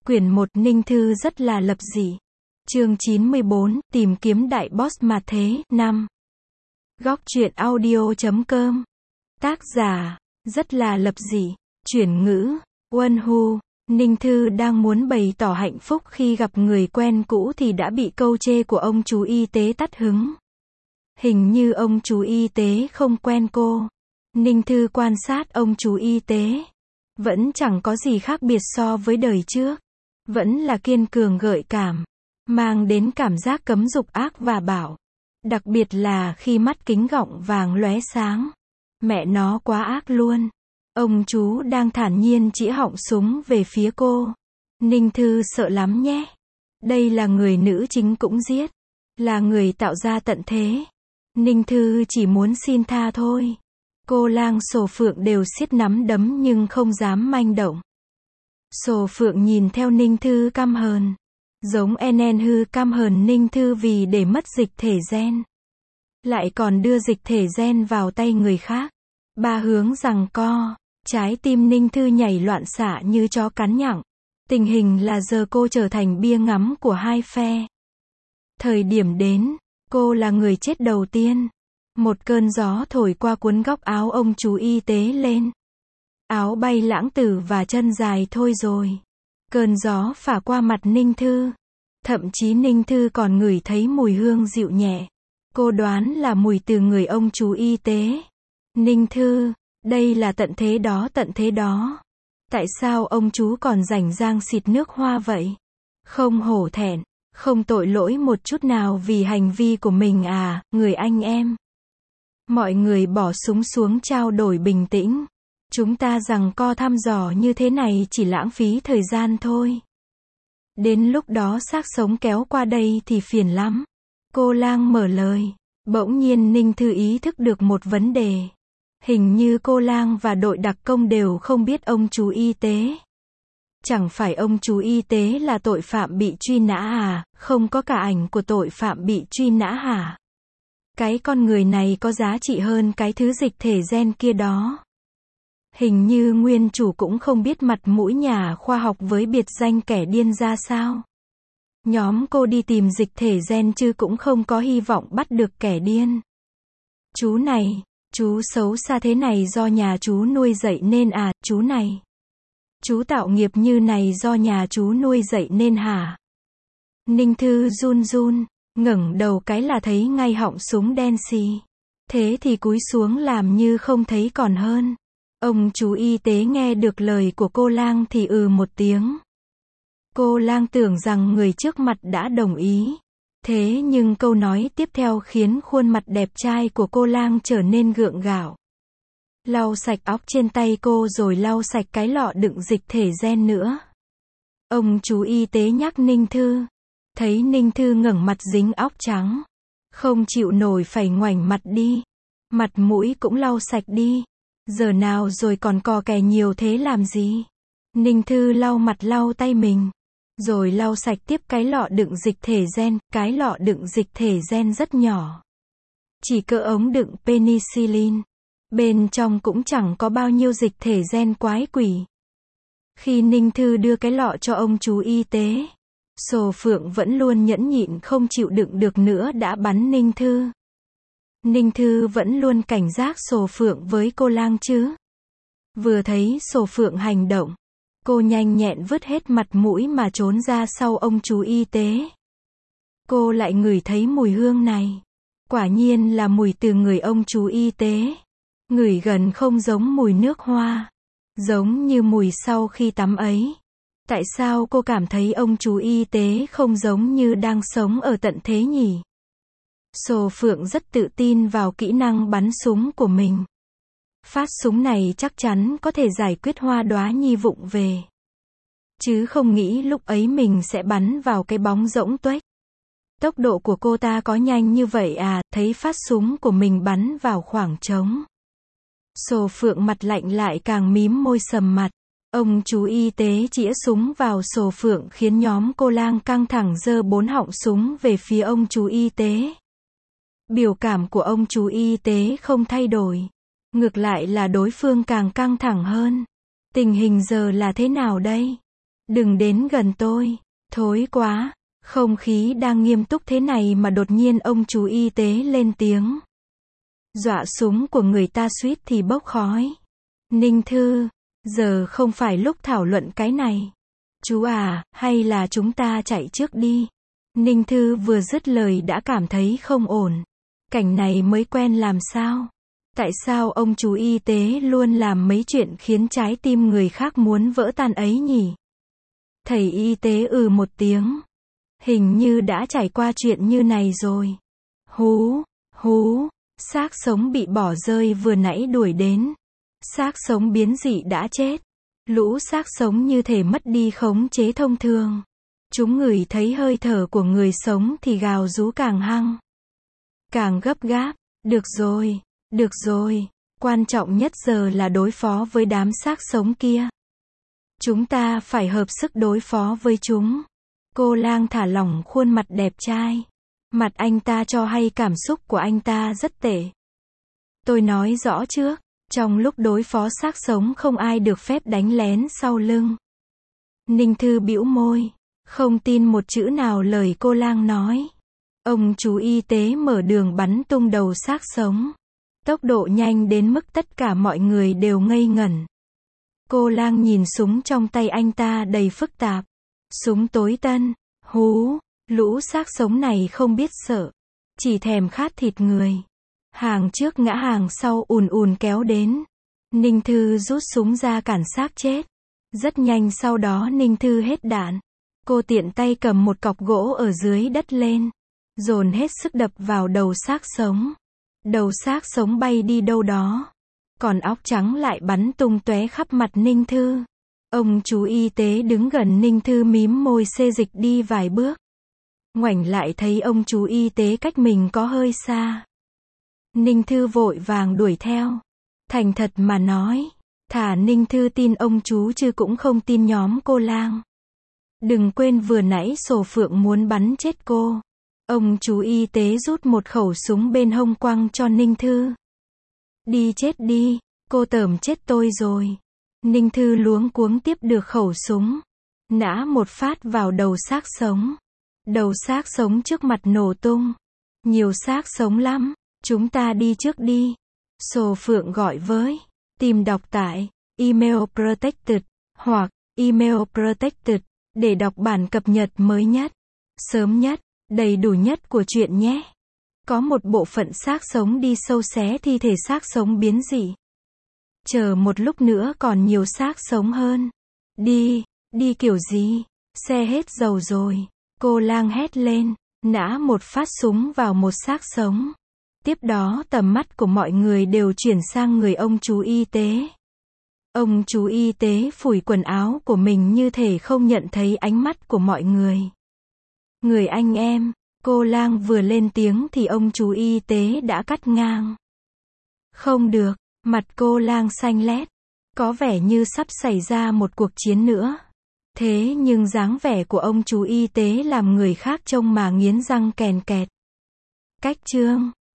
Quyển 1 Ninh Thư rất là lập dị. Chương 94, tìm kiếm đại boss mà thế, 5. Góc truyện audio.com. Tác giả, rất là lập dị. Chuyển ngữ, Wonhu. Ninh Thư đang muốn bày tỏ hạnh phúc khi gặp người quen cũ thì đã bị câu chê của ông chú y tế tắt hứng. Hình như ông chú y tế không quen cô. Ninh Thư quan sát ông chú y tế. Vẫn chẳng có gì khác biệt so với đời trước. Vẫn là kiên cường gợi cảm. Mang đến cảm giác cấm dục ác và bạo. Đặc biệt là khi mắt kính gọng vàng lóe sáng. Mẹ nó quá ác luôn. Ông chú đang thản nhiên chĩa họng súng về phía cô. Ninh Thư sợ lắm nhé. Đây là người nữ chính cũng giết. Là người tạo ra tận thế. Ninh Thư chỉ muốn xin tha thôi. Cô Lang Sổ Phượng đều siết nắm đấm nhưng không dám manh động. Sổ Phượng nhìn theo Ninh Thư căm hờn. Giống NN hư căm hờn Ninh Thư vì để mất dịch thể gen. Lại còn đưa dịch thể gen vào tay người khác. Ba hướng giằng co. Trái tim Ninh Thư nhảy loạn xạ như chó cắn nhặng. Tình hình là giờ cô trở thành bia ngắm của hai phe. Thời điểm đến, cô là người chết đầu tiên. Một cơn gió thổi qua cuốn góc áo ông chú y tế lên. Áo bay lãng tử và chân dài thôi rồi. Cơn gió phả qua mặt Ninh Thư. Thậm chí Ninh Thư còn ngửi thấy mùi hương dịu nhẹ. Cô đoán là mùi từ người ông chú y tế. Ninh Thư, đây là tận thế đó tận thế đó. Tại sao ông chú còn rảnh rang xịt nước hoa vậy? Không hổ thẹn, không tội lỗi một chút nào vì hành vi của mình à, người anh em. Mọi người bỏ súng xuống trao đổi bình tĩnh. Chúng ta giằng co thăm dò như thế này chỉ lãng phí thời gian thôi. Đến lúc đó xác sống kéo qua đây thì phiền lắm. Cô Lang mở lời. Bỗng nhiên Ninh Thư ý thức được một vấn đề. Hình như cô Lang và đội đặc công đều không biết ông chú y tế. Chẳng phải ông chú y tế là tội phạm bị truy nã à, không có cả ảnh của tội phạm bị truy nã hả? Cái con người này có giá trị hơn cái thứ dịch thể gen kia đó. Hình như nguyên chủ cũng không biết mặt mũi nhà khoa học với biệt danh kẻ điên ra sao. Nhóm cô đi tìm dịch thể gen chứ cũng không có hy vọng bắt được kẻ điên. Chú này, chú xấu xa thế này do nhà chú nuôi dạy nên à, chú này. Chú tạo nghiệp như này do nhà chú nuôi dạy nên hả? Ninh Thư run run, ngẩng đầu cái là thấy ngay họng súng đen xì. Thế thì cúi xuống làm như không thấy còn hơn. Ông chú y tế nghe được lời của cô Lang thì một tiếng. Cô Lang tưởng rằng người trước mặt đã đồng ý. Thế nhưng câu nói tiếp theo khiến khuôn mặt đẹp trai của cô Lang trở nên gượng gạo. Lau sạch óc trên tay cô rồi lau sạch cái lọ đựng dịch thể gen nữa. Ông chú y tế nhắc Ninh Thư. Thấy Ninh Thư ngẩng mặt dính óc trắng. Không chịu nổi phải ngoảnh mặt đi. Mặt mũi cũng lau sạch đi. Giờ nào rồi còn cò kè nhiều thế làm gì? Ninh Thư lau mặt lau tay mình. Rồi lau sạch tiếp cái lọ đựng dịch thể gen. Cái lọ đựng dịch thể gen rất nhỏ. Chỉ cỡ ống đựng penicillin. Bên trong cũng chẳng có bao nhiêu dịch thể gen quái quỷ. Khi Ninh Thư đưa cái lọ cho ông chú y tế, Sổ Phượng vẫn luôn nhẫn nhịn không chịu đựng được nữa đã bắn Ninh Thư. Ninh Thư vẫn luôn cảnh giác Sổ Phượng với cô Lang chứ. Vừa thấy Sổ Phượng hành động, cô nhanh nhẹn vứt hết mặt mũi mà trốn ra sau ông chú y tế. Cô lại ngửi thấy mùi hương này. Quả nhiên là mùi từ người ông chú y tế. Ngửi gần không giống mùi nước hoa. Giống như mùi sau khi tắm ấy. Tại sao cô cảm thấy ông chú y tế không giống như đang sống ở tận thế nhỉ? Sổ Phượng rất tự tin vào kỹ năng bắn súng của mình. Phát súng này chắc chắn có thể giải quyết Hoa Đóa Nhi vụng về. Chứ không nghĩ lúc ấy mình sẽ bắn vào cái bóng rỗng tuếch. Tốc độ của cô ta có nhanh như vậy à, thấy phát súng của mình bắn vào khoảng trống. Sổ Phượng mặt lạnh lại càng mím môi sầm mặt. Ông chú y tế chĩa súng vào Sổ Phượng khiến nhóm cô Lang căng thẳng giơ 4 họng súng về phía ông chú y tế. Biểu cảm của ông chú y tế không thay đổi. Ngược lại là đối phương càng căng thẳng hơn. Tình hình giờ là thế nào đây? Đừng đến gần tôi. Thối quá. Không khí đang nghiêm túc thế này mà đột nhiên ông chú y tế lên tiếng. Dọa súng của người ta suýt thì bốc khói. Ninh Thư, giờ không phải lúc thảo luận cái này. Chú à, hay là chúng ta chạy trước đi. Ninh Thư vừa dứt lời đã cảm thấy không ổn. Cảnh này mới quen làm sao? Tại sao ông chú y tế luôn làm mấy chuyện khiến trái tim người khác muốn vỡ tan ấy nhỉ? Thầy y tế một tiếng. Hình như đã trải qua chuyện như này rồi. Hú, hú, xác sống bị bỏ rơi vừa nãy đuổi đến. Xác sống biến dị đã chết. Lũ xác sống như thể mất đi khống chế thông thường. Chúng ngửi thấy hơi thở của người sống thì gào rú càng hăng. Càng gấp gáp. Được rồi. Quan trọng nhất giờ là đối phó với đám xác sống kia. Chúng ta phải hợp sức đối phó với chúng. Cô Lang thả lỏng khuôn mặt đẹp trai. Mặt anh ta cho hay cảm xúc của anh ta rất tệ. Tôi nói rõ trước, trong lúc đối phó xác sống không ai được phép đánh lén sau lưng. Ninh Thư bĩu môi, không tin một chữ nào lời cô Lang nói. Ông chú y tế mở đường bắn tung đầu xác sống. Tốc độ nhanh đến mức tất cả mọi người đều ngây ngẩn. Cô Lang nhìn súng trong tay anh ta đầy phức tạp. Súng tối tân, hú, lũ xác sống này không biết sợ. Chỉ thèm khát thịt người. Hàng trước ngã hàng sau ùn ùn kéo đến. Ninh Thư rút súng ra cản xác chết. Rất nhanh sau đó Ninh Thư hết đạn. Cô tiện tay cầm một cọc gỗ ở dưới đất lên. Dồn hết sức đập vào đầu xác sống. Đầu xác sống bay đi đâu đó. Còn óc trắng lại bắn tung tóe khắp mặt Ninh Thư. Ông chú y tế đứng gần Ninh Thư mím môi xê dịch đi vài bước. Ngoảnh lại thấy ông chú y tế cách mình có hơi xa. Ninh Thư vội vàng đuổi theo. Thành thật mà nói, thà Ninh Thư tin ông chú chứ cũng không tin nhóm cô Lang. Đừng quên vừa nãy Sổ Phượng muốn bắn chết cô. Ông chú y tế rút một khẩu súng bên hông quăng cho Ninh Thư. Đi chết đi, cô tởm chết tôi rồi. Ninh Thư luống cuống tiếp được khẩu súng. Nã một phát vào đầu xác sống. Đầu xác sống trước mặt nổ tung. Nhiều xác sống lắm, chúng ta đi trước đi. Sổ Phượng gọi với. Tìm đọc tại Email Protected hoặc Email Protected để đọc bản cập nhật mới nhất, sớm nhất, đầy đủ nhất của chuyện nhé. Có một bộ phận xác sống đi sâu xé thi thể xác sống biến dị. Chờ một lúc nữa còn nhiều xác sống hơn. Đi kiểu gì? Xe hết dầu rồi. Cô Lang hét lên, nã một phát súng vào một xác sống. Tiếp đó tầm mắt của mọi người đều chuyển sang người ông chú y tế. Ông chú y tế phủi quần áo của mình như thể không nhận thấy ánh mắt của mọi người. Người anh em, cô Lang vừa lên tiếng thì ông chú y tế đã cắt ngang. Không được, mặt cô Lang xanh lét. Có vẻ như sắp xảy ra một cuộc chiến nữa. Thế nhưng dáng vẻ của ông chú y tế làm người khác trông mà nghiến răng kèn kẹt. Cách chương